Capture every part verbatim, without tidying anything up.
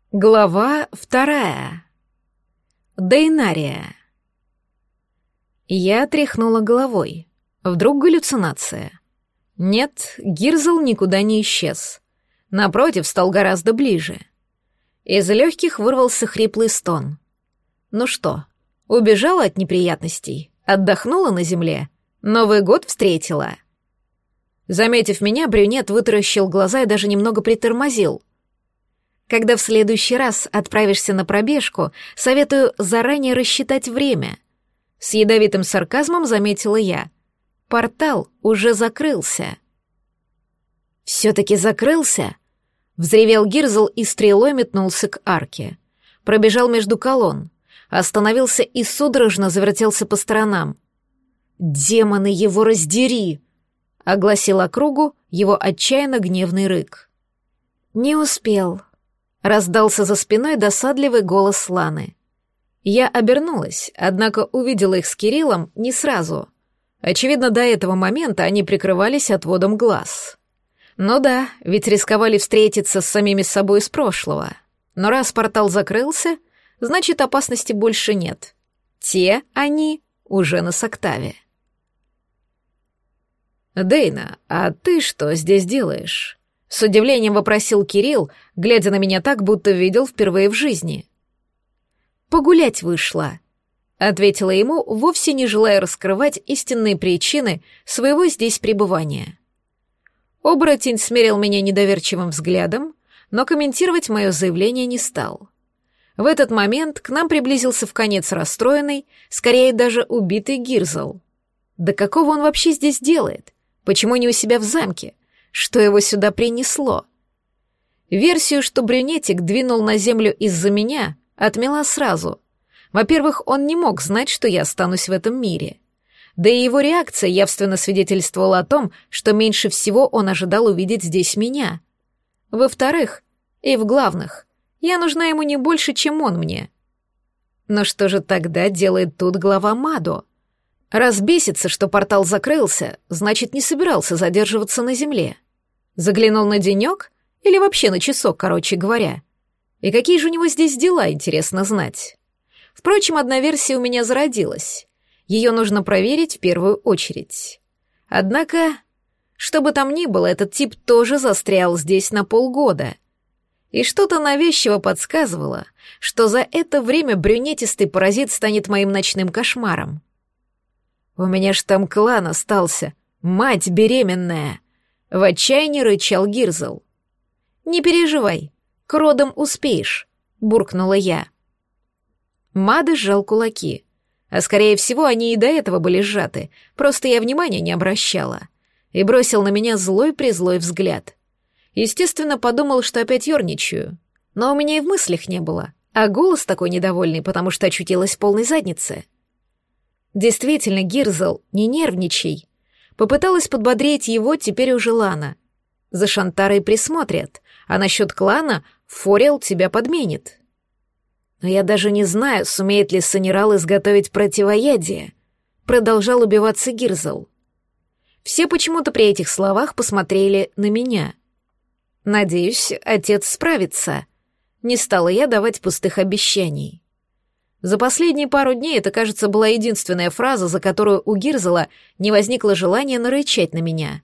Глава вторая. Дейнария. Я тряхнула головой. Вдруг галлюцинация? Нет, Гирзл никуда не исчез. Напротив, стал гораздо ближе. Из легких вырвался хриплый стон. Ну что, убежала от неприятностей, отдохнула на земле, Новый год встретила. Заметив меня, брюнет вытаращил глаза и даже немного притормозил. Когда в следующий раз отправишься на пробежку, советую заранее рассчитать время. С ядовитым сарказмом заметила я. Портал уже закрылся. «Все-таки закрылся?» Взревел Гирзл и стрелой метнулся к арке. Пробежал между колонн, остановился и судорожно завертелся по сторонам. «Демоны его раздери!» — огласил округу его отчаянно гневный рык. «Не успел», — раздался за спиной досадливый голос Ланы. Я обернулась, однако увидела их с Кириллом не сразу. Очевидно, до этого момента они прикрывались отводом глаз. Ну да, ведь рисковали встретиться с самими собой из прошлого. Но раз портал закрылся, значит, опасности больше нет. Те они уже на Соктаве. «Дейна, а ты что здесь делаешь?» С удивлением вопросил Кирилл, глядя на меня так, будто видел впервые в жизни. «Погулять вышла», — ответила ему, вовсе не желая раскрывать истинные причины своего здесь пребывания. Оборотень смерил меня недоверчивым взглядом, но комментировать мое заявление не стал. В этот момент к нам приблизился вконец расстроенный, скорее даже убитый Гирзл. Да какого он вообще здесь делает? Почему не у себя в замке? Что его сюда принесло? Версию, что брюнетик двинул на землю из-за меня, отмела сразу. Во-первых, он не мог знать, что я останусь в этом мире. Да и его реакция явственно свидетельствовала о том, что меньше всего он ожидал увидеть здесь меня. Во-вторых, и в главных, я нужна ему не больше, чем он мне. Но что же тогда делает тут глава Мадо? Раз бесится, что портал закрылся, значит, не собирался задерживаться на земле. Заглянул на денек или вообще на часок, короче говоря. И какие же у него здесь дела, интересно знать. Впрочем, одна версия у меня зародилась. Ее нужно проверить в первую очередь. Однако, что бы там ни было, этот тип тоже застрял здесь на полгода. И что-то навязчиво подсказывало, что за это время брюнетистый паразит станет моим ночным кошмаром. «У меня ж там клан остался, мать беременная!» — в отчаянии рычал Гирзл. «Не переживай, к родам успеешь», — буркнула я. Мада сжал кулаки. А скорее всего, они и до этого были сжаты, просто я внимания не обращала. И бросил на меня злой-призлой взгляд. Естественно, подумал, что опять ерничаю. Но у меня и в мыслях не было, а голос такой недовольный, потому что очутилась в полной заднице. Действительно, Гирзл, не нервничай. Попыталась подбодрить его теперь уже Лана. За Шантарой присмотрят, а насчет клана Фориал тебя подменит. Но я даже не знаю, сумеет ли Санерал изготовить противоядие. Продолжал убиваться Гирзл. Все почему-то при этих словах посмотрели на меня. Надеюсь, отец справится. Не стала я давать пустых обещаний. За последние пару дней это, кажется, была единственная фраза, за которую у Гирзла не возникло желания нарычать на меня.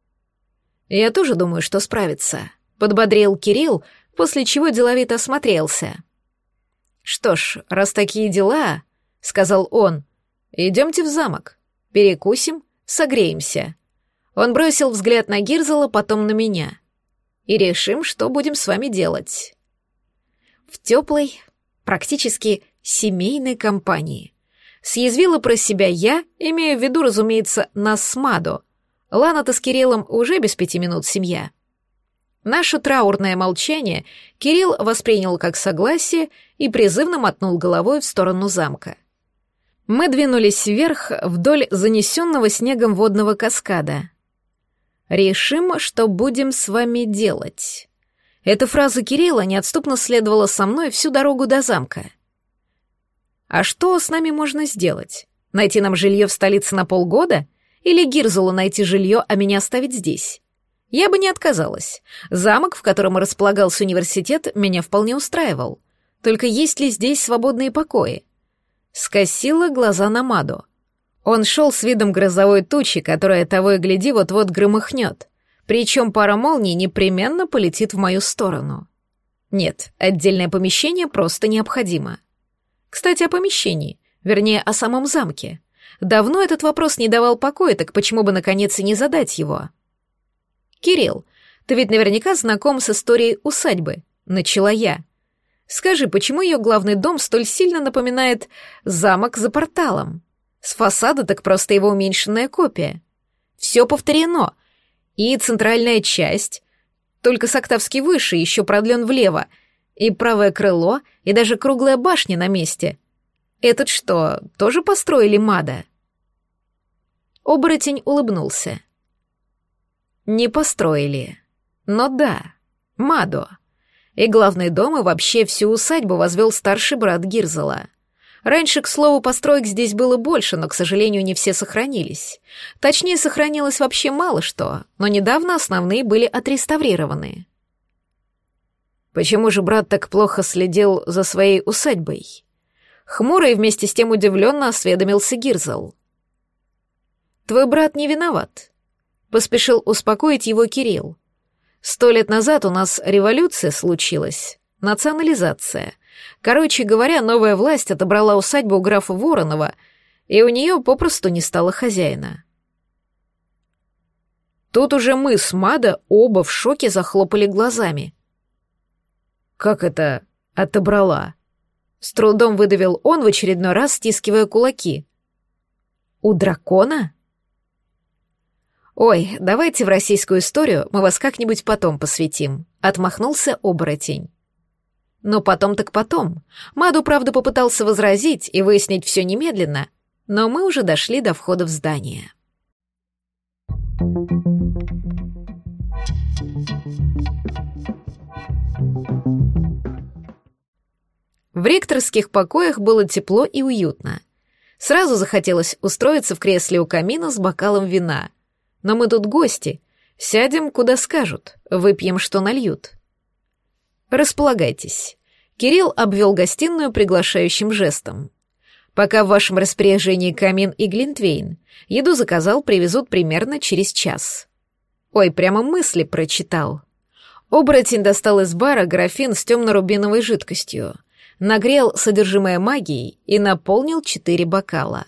«Я тоже думаю, что справится», — подбодрил Кирилл, после чего деловито осмотрелся. «Что ж, раз такие дела», — сказал он, — «идемте в замок, перекусим, согреемся». Он бросил взгляд на Гирзла, потом на меня. «И решим, что будем с вами делать». В теплой, практически семейной компании. Съязвила про себя я, имея в виду, разумеется, нас с Мадо. Лана-то с Кириллом уже без пяти минут семья. Наше траурное молчание Кирилл воспринял как согласие и призывно мотнул головой в сторону замка. Мы двинулись вверх вдоль занесенного снегом водного каскада. «Решим, что будем с вами делать». Эта фраза Кирилла неотступно следовала со мной всю дорогу до замка. «А что с нами можно сделать? Найти нам жилье в столице на полгода? Или Гирзлу найти жилье, а меня оставить здесь? Я бы не отказалась. Замок, в котором располагался университет, меня вполне устраивал. Только есть ли здесь свободные покои? Скосила глаза на Маду. Он шел с видом грозовой тучи, которая того и гляди вот-вот громыхнет. Причем пара молний непременно полетит в мою сторону. Нет, отдельное помещение просто необходимо. Кстати, о помещении, вернее, о самом замке. Давно этот вопрос не давал покоя, так почему бы наконец и не задать его? «Кирилл, ты ведь наверняка знаком с историей усадьбы», — начала я. «Скажи, почему ее главный дом столь сильно напоминает замок за порталом? С фасада так просто его уменьшенная копия. Все повторено. И центральная часть, только с октавски выше, еще продлен влево, и правое крыло, и даже круглая башня на месте. Этот что, тоже построили Мада?» Оборотень улыбнулся. «Не построили. Но да, Мадо. И главный дом, и вообще всю усадьбу возвел старший брат Гирзела. Раньше, к слову, построек здесь было больше, но, к сожалению, не все сохранились. Точнее, сохранилось вообще мало что, но недавно основные были отреставрированы». «Почему же брат так плохо следил за своей усадьбой?» Хмуро и вместе с тем удивленно осведомился Гирзел. «Твой брат не виноват», — поспешил успокоить его Кирилл. «Сто лет назад у нас революция случилась, национализация. Короче говоря, новая власть отобрала усадьбу у графа Воронова, и у нее попросту не стало хозяина». Тут уже мы с Мада оба в шоке захлопали глазами. «Как это отобрала?» С трудом выдавил он в очередной раз, стискивая кулаки. «У дракона?» «Ой, давайте в российскую историю мы вас как-нибудь потом посвятим», — отмахнулся оборотень. Но потом так потом. Маду, правда, попытался возразить и выяснить все немедленно, но мы уже дошли до входа в здание. В ректорских покоях было тепло и уютно. Сразу захотелось устроиться в кресле у камина с бокалом вина. Но мы тут гости. Сядем, куда скажут, выпьем, что нальют. Располагайтесь. Кирилл обвел гостиную приглашающим жестом. Пока в вашем распоряжении камин и глинтвейн. Еду заказал, привезут примерно через час. Ой, прямо мысли прочитал. Оборотень достал из бара графин с темно-рубиновой жидкостью, нагрел содержимое магией и наполнил четыре бокала.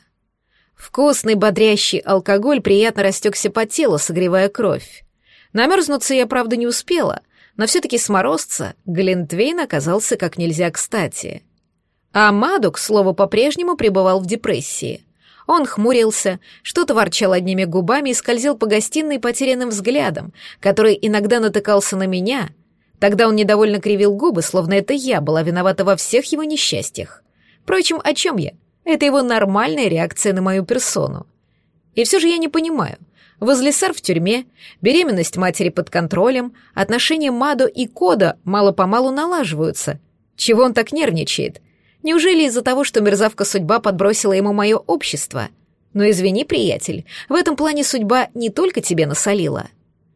Вкусный бодрящий алкоголь приятно растекся по телу, согревая кровь. Намерзнуться я, правда, не успела, но все-таки сморозца глинтвейн оказался как нельзя кстати. А Маду, к слову, по-прежнему пребывал в депрессии. Он хмурился, что-то ворчал одними губами и скользил по гостиной потерянным взглядом, который иногда натыкался на меня. Тогда он недовольно кривил губы, словно это я была виновата во всех его несчастьях. Впрочем, о чем я? Это его нормальная реакция на мою персону. И все же я не понимаю. Возлесар в тюрьме, беременность матери под контролем, отношения Мадо и Кода мало-помалу налаживаются. Чего он так нервничает? Неужели из-за того, что мерзавка судьба подбросила ему мое общество? Но извини, приятель, в этом плане судьба не только тебе насолила.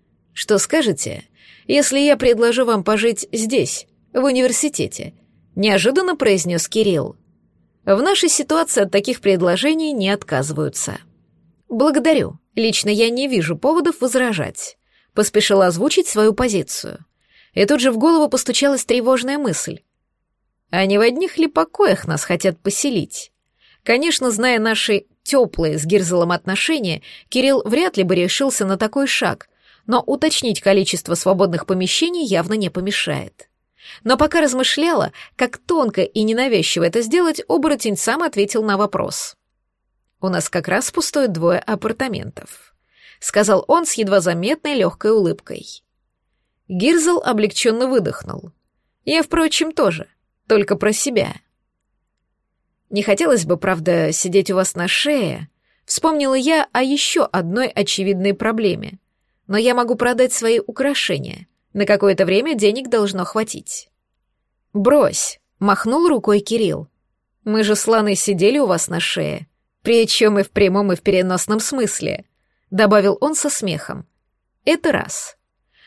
Что скажете, если я предложу вам пожить здесь, в университете? Неожиданно произнес Кирилл. В нашей ситуации от таких предложений не отказываются. Благодарю. Лично я не вижу поводов возражать. Поспешила озвучить свою позицию. И тут же в голову постучалась тревожная мысль. А не в одних ли покоях нас хотят поселить? Конечно, зная наши теплые с Гирзелом отношения, Кирилл вряд ли бы решился на такой шаг, но уточнить количество свободных помещений явно не помешает. Но пока размышляла, как тонко и ненавязчиво это сделать, оборотень сам ответил на вопрос. «У нас как раз пустует двое апартаментов», — сказал он с едва заметной легкой улыбкой. Гирзел облегченно выдохнул. Я, впрочем, тоже, только про себя. Не хотелось бы, правда, сидеть у вас на шее. Вспомнила я о еще одной очевидной проблеме. Но я могу продать свои украшения. На какое-то время денег должно хватить. «Брось», — махнул рукой Кирилл. «Мы же с Ланой сидели у вас на шее. Причем и в прямом, и в переносном смысле», — добавил он со смехом. «Это раз.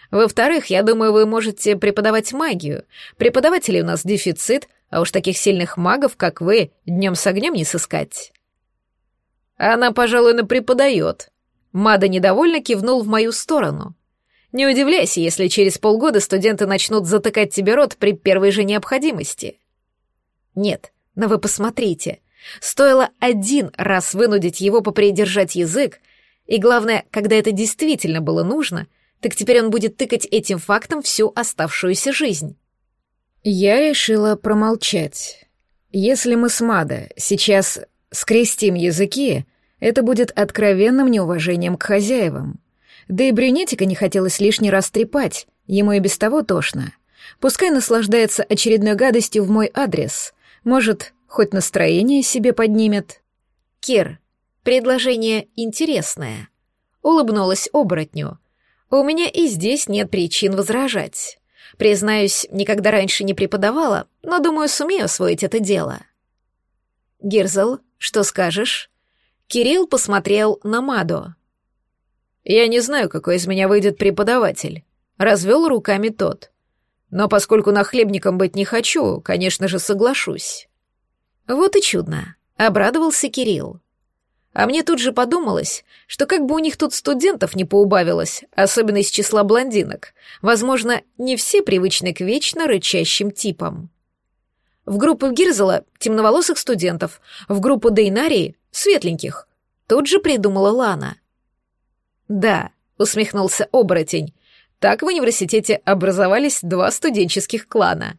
Во-вторых, я думаю, вы можете преподавать магию. Преподавателей у нас дефицит, а уж таких сильных магов, как вы, днем с огнем не сыскать». «Она, пожалуй, напреподает». Мада недовольно кивнул в мою сторону. «Не удивляйся, если через полгода студенты начнут затыкать тебе рот при первой же необходимости». «Нет, но вы посмотрите. Стоило один раз вынудить его попридержать язык, и главное, когда это действительно было нужно, так теперь он будет тыкать этим фактом всю оставшуюся жизнь». Я решила промолчать. Если мы с Мада сейчас скрестим языки, это будет откровенным неуважением к хозяевам. Да и брюнетика не хотелось лишний раз трепать, ему и без того тошно. Пускай наслаждается очередной гадостью в мой адрес. Может, хоть настроение себе поднимет. «Кир, предложение интересное», — улыбнулась оборотню. «У меня и здесь нет причин возражать. Признаюсь, никогда раньше не преподавала, но, думаю, сумею освоить это дело». «Гирзл, что скажешь?» Кирилл посмотрел на Мадо. «Я не знаю, какой из меня выйдет преподаватель», — развел руками тот. «Но поскольку нахлебником быть не хочу, конечно же, соглашусь». «Вот и чудно», — обрадовался Кирилл. А мне тут же подумалось, что как бы у них тут студентов не поубавилось, особенно из числа блондинок, возможно, не все привычны к вечно рычащим типам. В группу Гирзела — темноволосых студентов, в группу Дейнарии — светленьких. Тут же придумала Лана. «Да», — усмехнулся оборотень, — «так в университете образовались два студенческих клана».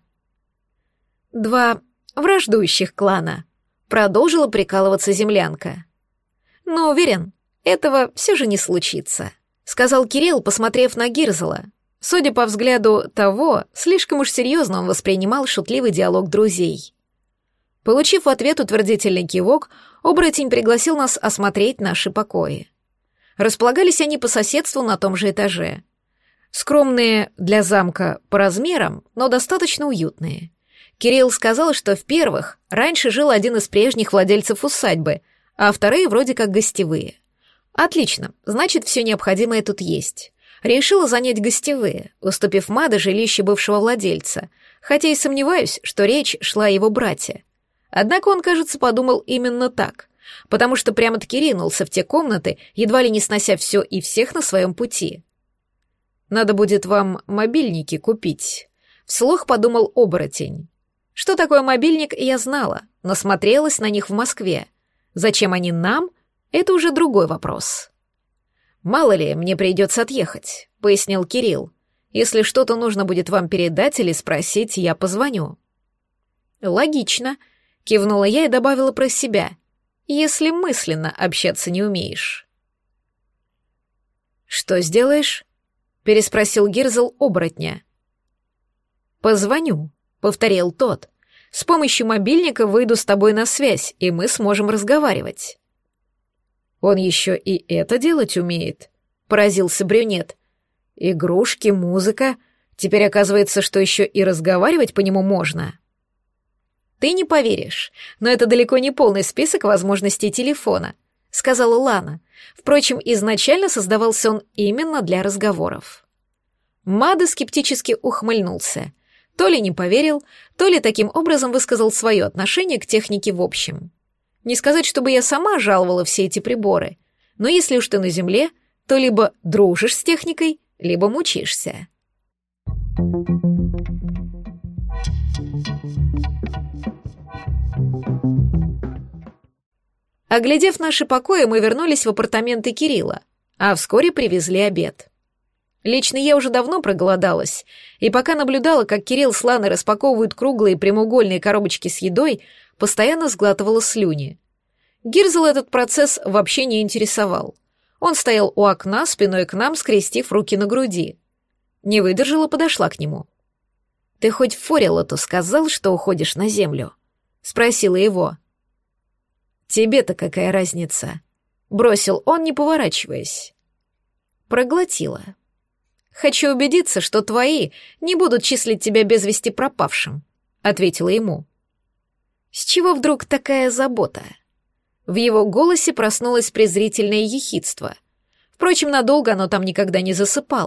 «Два враждующих клана», — продолжила прикалываться землянка. «Но уверен, этого все же не случится», — сказал Кирилл, посмотрев на Гирзела. Судя по взгляду того, слишком уж серьезно он воспринимал шутливый диалог друзей. Получив в ответ утвердительный кивок, оборотень пригласил нас осмотреть наши покои. Располагались они по соседству на том же этаже. Скромные для замка по размерам, но достаточно уютные. Кирилл сказал, что в первых раньше жил один из прежних владельцев усадьбы, а вторые вроде как гостевые. Отлично, значит, все необходимое тут есть. Решила занять гостевые, уступив Маде жилище бывшего владельца, хотя и сомневаюсь, что речь шла о его брате. Однако он, кажется, подумал именно так, потому что прямо-таки ринулся в те комнаты, едва ли не снося все и всех на своем пути. «Надо будет вам мобильники купить», — вслух подумал оборотень. Что такое мобильник, я знала, но смотрелась на них в Москве. Зачем они нам, это уже другой вопрос. «Мало ли, мне придется отъехать», — пояснил Кирилл. «Если что-то нужно будет вам передать или спросить, я позвоню». «Логично», — кивнула я и добавила про себя. «Если мысленно общаться не умеешь». «Что сделаешь?» — переспросил Гирзл оборотня. «Позвоню», — повторил тот. «С помощью мобильника выйду с тобой на связь, и мы сможем разговаривать». «Он еще и это делать умеет», — поразился брюнет. «Игрушки, музыка. Теперь оказывается, что еще и разговаривать по нему можно». «Ты не поверишь, но это далеко не полный список возможностей телефона», — сказала Лана. Впрочем, изначально создавался он именно для разговоров. Мада скептически ухмыльнулся. То ли не поверил, то ли таким образом высказал свое отношение к технике в общем. Не сказать, чтобы я сама жаловала все эти приборы, но если уж ты на земле, то либо дружишь с техникой, либо мучишься. Оглядев наши покои, мы вернулись в апартаменты Кирилла, а вскоре привезли обед. Лично я уже давно проголодалась, и пока наблюдала, как Кирилл с Ланой распаковывают круглые прямоугольные коробочки с едой, постоянно сглатывала слюни. Гирзл этот процесс вообще не интересовал. Он стоял у окна, спиной к нам, скрестив руки на груди. Не выдержала, подошла к нему. «Ты хоть Форелоту сказал, что уходишь на землю?» — спросила его. «Тебе-то какая разница?» — бросил он, не поворачиваясь. Проглотила. «Хочу убедиться, что твои не будут числить тебя без вести пропавшим», — ответила ему. «С чего вдруг такая забота?» В его голосе проснулось презрительное ехидство. Впрочем, надолго оно там никогда не засыпало.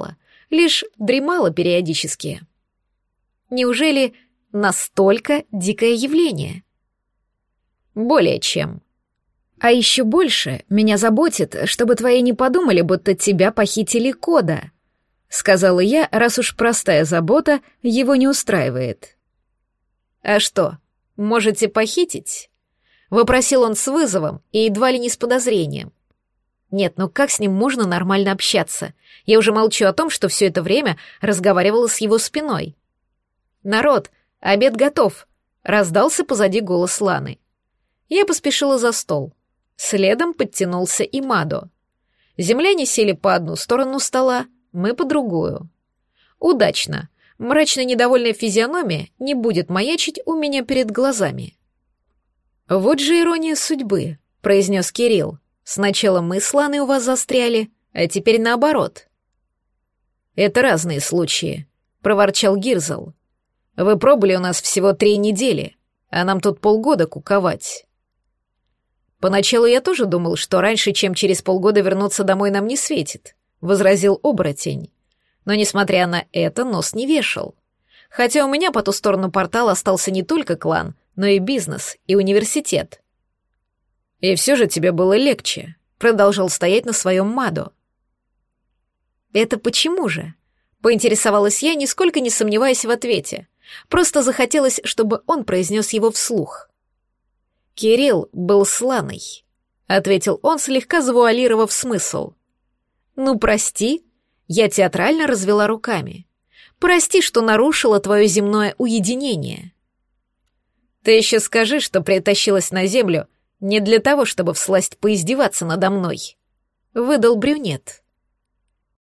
лишь дремала периодически. Неужели настолько дикое явление? Более чем. А еще больше меня заботит, чтобы твои не подумали, будто тебя похитили Кода, сказала я, раз уж простая забота его не устраивает. А что, можете похитить? Вопросил он с вызовом и едва ли не с подозрением. Нет, ну как с ним можно нормально общаться? Я уже молчу о том, что все это время разговаривала с его спиной. «Народ, обед готов!» — раздался позади голос Ланы. Я поспешила за стол. Следом подтянулся и Мадо. Земляне сели по одну сторону стола, мы по другую. Удачно. Мрачно недовольная физиономия не будет маячить у меня перед глазами. «Вот же ирония судьбы», — произнес Кирилл. «Сначала мы с Ланой у вас застряли, а теперь наоборот». «Это разные случаи», — проворчал Гирзл. «Вы пробыли у нас всего три недели, а нам тут полгода куковать». «Поначалу я тоже думал, что раньше, чем через полгода вернуться домой, нам не светит», — возразил оборотень. Но, несмотря на это, нос не вешал. Хотя у меня по ту сторону портала остался не только клан, но и бизнес, и университет. «И все же тебе было легче», — продолжал стоять на своем Мадо. «Это почему же?» — поинтересовалась я, нисколько не сомневаясь в ответе. Просто захотелось, чтобы он произнес его вслух. «Кирилл был с Ланой», — ответил он, слегка завуалировав смысл. «Ну, прости», — я театрально развела руками. «Прости, что нарушила твое земное уединение». «Ты еще скажи, что притащилась на землю не для того, чтобы всласть поиздеваться надо мной», — выдал брюнет.